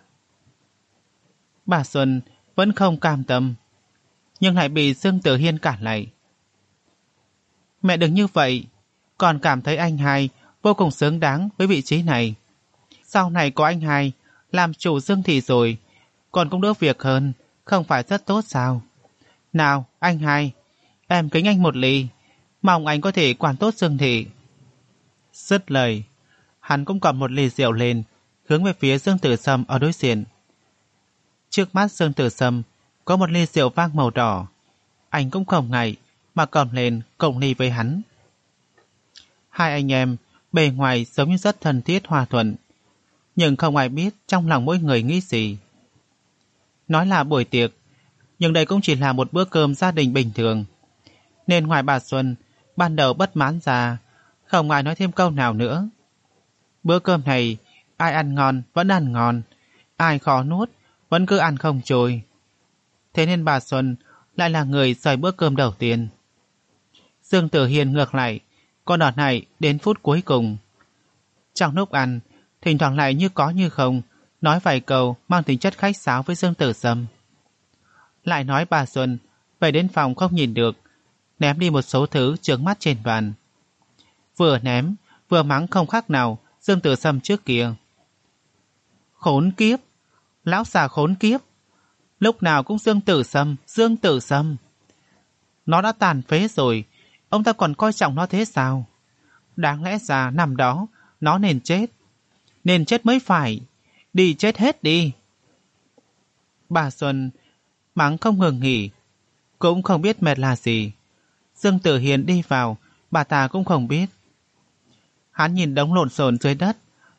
bà Xuân vẫn không cam tâm, nhưng lại bị Dương Tử Hiên cản lại. Mẹ đừng như vậy, còn cảm thấy anh hai vô cùng xứng đáng với vị trí này. Sau này có anh hai làm chủ Dương Thị rồi, còn cũng đỡ việc hơn, không phải rất tốt sao? Nào, anh hai, em kính anh một ly, mong anh có thể quản tốt Dương Thị. Dứt lời, hắn cũng cầm một ly rượu lên, hướng về phía Dương Tử Sâm ở đối diện. Trước mắt Dương Tử Sâm có một ly rượu vang màu đỏ, anh cũng không ngại mà cầm lên cộng ly với hắn. Hai anh em bề ngoài giống như rất thân thiết hòa thuận, nhưng không ai biết trong lòng mỗi người nghĩ gì. Nói là buổi tiệc, nhưng đây cũng chỉ là một bữa cơm gia đình bình thường, nên ngoài bà Xuân ban đầu bất mãn ra, không ai nói thêm câu nào nữa. Bữa cơm này ai ăn ngon vẫn ăn ngon, ai khó nuốt vẫn cứ ăn không trôi. Thế nên bà Xuân lại là người rời bữa cơm đầu tiên. Dương Tử Hiên ngược lại, con đợt này đến phút cuối cùng. Trong lúc ăn, thỉnh thoảng lại như có như không, nói vài câu mang tính chất khách sáo với Dương Tử Sâm. Lại nói bà Xuân về đến phòng không nhìn được, ném đi một số thứ chướng mắt trên bàn. Vừa ném, vừa mắng không khác nào Dương Tử Sâm trước kia. Khốn kiếp! Lão già khốn kiếp! Lúc nào cũng Dương Tử Sâm, Dương Tử Sâm. Nó đã tàn phế rồi, ông ta còn coi trọng nó thế sao? Đáng lẽ ra năm đó nó nên chết. Nên chết mới phải. Đi chết hết đi. Bà Xuân mắng không ngừng nghỉ, cũng không biết mệt là gì. Dương Tử Hiền đi vào, bà ta cũng không biết. Hắn nhìn đống lộn xộn dưới đất,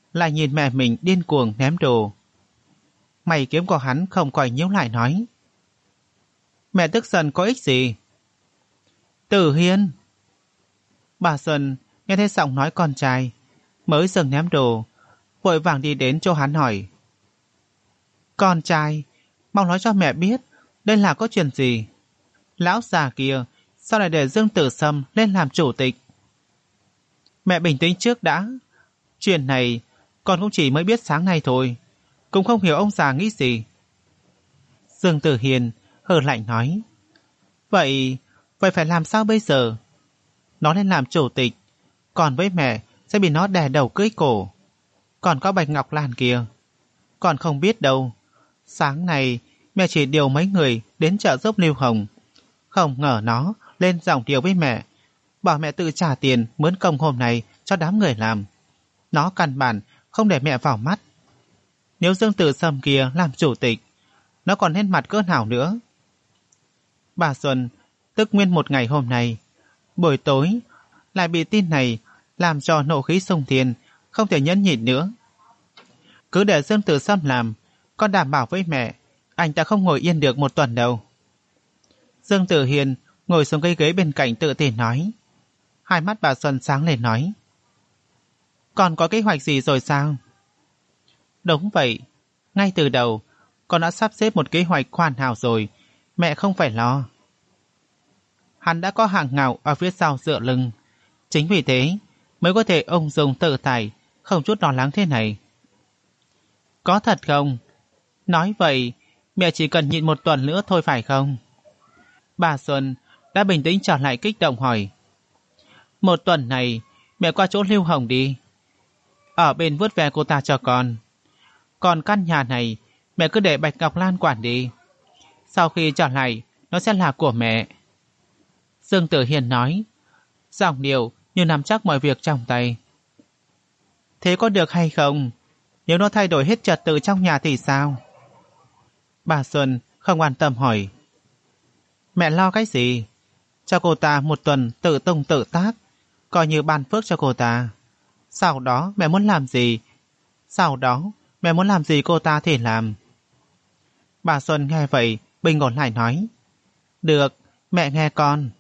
lại nhìn mẹ mình điên cuồng ném đồ. Mày kiếm của hắn không khỏi nhíu lại nói. Mẹ tức giận có ích gì? Tử Hiên! Bà Xuân nghe thấy giọng nói con trai, mới dừng ném đồ, vội vàng đi đến chỗ hắn hỏi. Con trai, mau nói cho mẹ biết, đây là có chuyện gì? Lão già kia, sao lại để Dương Tử Sâm lên làm chủ tịch? Mẹ bình tĩnh trước đã. Chuyện này, con cũng chỉ mới biết sáng nay thôi, cũng không hiểu ông già nghĩ gì. Dương Tử Hiền hừ lạnh nói. Vậy phải làm sao bây giờ? Nó lên làm chủ tịch, còn với mẹ sẽ bị nó đè đầu cưỡi cổ. Còn có Bạch Ngọc Lan kia, còn không biết đâu. Sáng nay mẹ chỉ điều mấy người đến trợ giúp Lưu Hồng, không ngờ nó lên giọng điệu với mẹ, bảo mẹ tự trả tiền mướn công hôm nay cho đám người làm. Nó căn bản không để mẹ vào mắt. Nếu Dương Tử Sâm kia làm chủ tịch, nó còn lên mặt cỡ nào nữa? Bà Xuân tức nguyên một ngày hôm nay, buổi tối lại bị tin này làm cho nộ khí xông thiên, không thể nhẫn nhịn nữa. Cứ để Dương Tử Sâm làm, con đảm bảo với mẹ, anh ta không ngồi yên được một tuần đâu. Dương Tử Hiền ngồi xuống cái ghế bên cạnh tự tin nói. Hai mắt bà Xuân sáng lên nói. Còn có kế hoạch gì rồi sao? Đúng vậy, ngay từ đầu con đã sắp xếp một kế hoạch hoàn hảo rồi, mẹ không phải lo. Hắn đã có hàng ngạo ở phía sau dựa lưng, chính vì thế mới có thể ung dung tự tại, không chút lo lắng thế này. Có thật không? Nói vậy, mẹ chỉ cần nhịn một tuần nữa thôi phải không? Bà Xuân đã bình tĩnh trở lại, kích động hỏi. Một tuần này, mẹ qua chỗ Lưu Hồng đi. Ở bên vớt ve cô ta cho con. Còn căn nhà này, mẹ cứ để Bạch Ngọc Lan quản đi. Sau khi trở lại, nó sẽ là của mẹ. Dương Tử Hiền nói, giọng điệu như nắm chắc mọi việc trong tay. Thế có được hay không? Nếu nó thay đổi hết trật tự trong nhà thì sao? Bà Xuân không quan tâm hỏi. Mẹ lo cái gì? Cho cô ta một tuần tự tung tự tác, coi như ban phước cho cô ta. Sau đó mẹ muốn làm gì? Cô ta thì làm. Bà Xuân nghe vậy, bình ổn lại nói. Được, mẹ nghe con.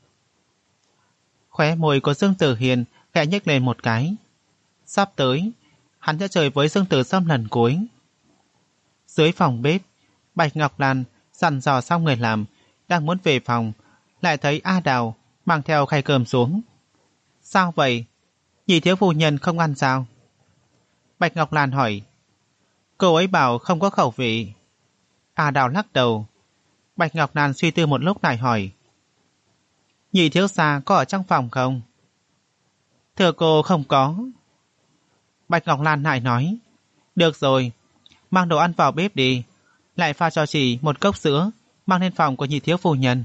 Khóe môi của Dương Tử Hiền khẽ nhếch lên một cái. Sắp tới, hắn sẽ chơi với Dương Tử Sâm lần cuối. Dưới phòng bếp, Bạch Ngọc Lan dặn dò xong người làm, đang muốn về phòng, lại thấy A Đào mang theo khay cơm xuống. Sao vậy? Nhị thiếu phu nhân không ăn sao? Bạch Ngọc Lan hỏi. Cô ấy bảo không có khẩu vị. A Đào lắc đầu. Bạch Ngọc Lan suy tư một lúc lại hỏi. Nhị thiếu gia có ở trong phòng không? Thưa cô không có. Bạch Ngọc Lan lại nói. Được rồi, mang đồ ăn vào bếp đi, lại pha cho chị một cốc sữa, mang lên phòng của nhị thiếu phu nhân.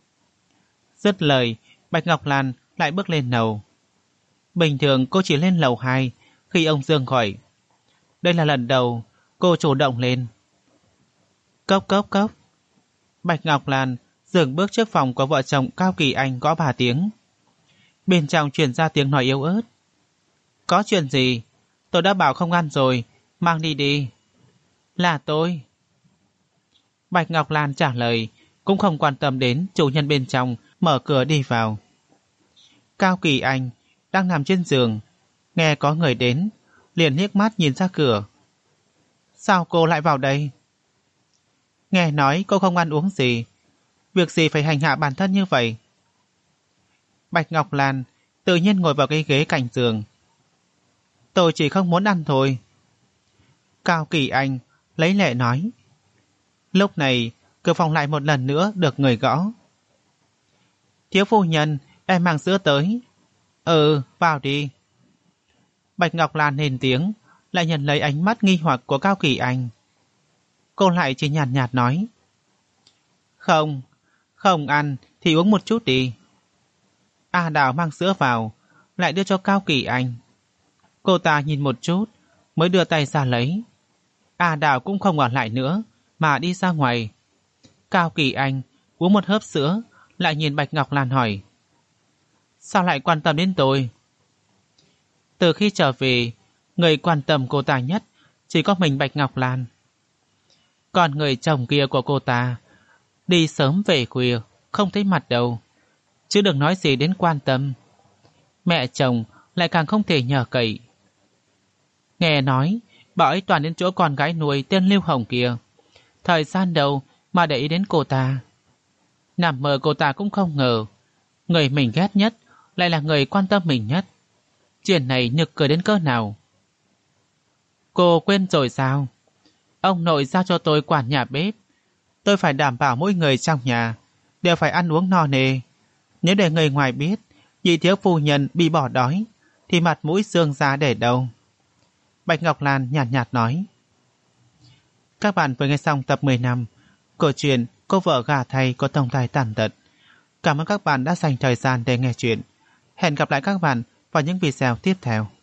Dứt lời, Bạch Ngọc Lan lại bước lên lầu. Bình thường cô chỉ lên lầu 2 khi ông Dương gọi. Đây là lần đầu cô chủ động lên. Cốc cốc cốc. Bạch Ngọc Lan dừng bước trước phòng của vợ chồng Cao Kỳ Anh gõ 3 tiếng. Bên trong truyền ra tiếng nói yếu ớt. Có chuyện gì? Tôi đã bảo không ăn rồi, mang đi đi. Là tôi. Bạch Ngọc Lan trả lời, cũng không quan tâm đến chủ nhân bên trong mở cửa đi vào. Cao Kỳ Anh đang nằm trên giường, nghe có người đến, liền liếc mắt nhìn ra cửa. Sao cô lại vào đây? Nghe nói cô không ăn uống gì, việc gì phải hành hạ bản thân như vậy? Bạch Ngọc Lan tự nhiên ngồi vào cái ghế cạnh giường. Tôi chỉ không muốn ăn thôi. Cao Kỳ Anh lấy lệ nói. Lúc này cửa phòng lại một lần nữa được người gõ. Thiếu phu nhân, em mang sữa tới. Vào đi. Bạch Ngọc Lan lên tiếng, lại nhận lấy ánh mắt nghi hoặc của Cao Kỳ Anh. Cô lại chỉ nhàn nhạt nói. Không ăn thì uống một chút đi. A Đào mang sữa vào, lại đưa cho Cao Kỳ Anh. Cô ta nhìn một chút, mới đưa tay ra lấy. A Đào cũng không ở lại nữa, mà đi ra ngoài. Cao Kỳ Anh uống một hớp sữa, lại nhìn Bạch Ngọc Lan hỏi. Sao lại quan tâm đến tôi? Từ khi trở về, Người quan tâm cô ta nhất chỉ có mình Bạch Ngọc Lan. Còn người chồng kia của cô ta đi sớm về khuya, không thấy mặt đâu, chứ đừng nói gì đến quan tâm. Mẹ chồng lại càng không thể nhờ cậy. Nghe nói bà ấy toàn đến chỗ con gái nuôi tên Lưu Hồng kia, thời gian đâu mà để ý đến cô ta. Nằm mơ cô ta cũng không ngờ người mình ghét nhất lại là người quan tâm mình nhất. Chuyện này nực cười đến cỡ nào. Cô quên rồi sao? Ông nội giao cho tôi quản nhà bếp. Tôi phải đảm bảo mỗi người trong nhà đều phải ăn uống no nê. Nếu để người ngoài biết nhị thiếu phu nhân bị bỏ đói thì mặt mũi xương ra để đâu? Bạch Ngọc Lan nhạt nhạt nói. Các bạn vừa nghe xong tập 15 của truyện Cô vợ gả thầy có tổng tài tàn tật. Cảm ơn các bạn đã dành thời gian để nghe chuyện. Hẹn gặp lại các bạn vào những video tiếp theo.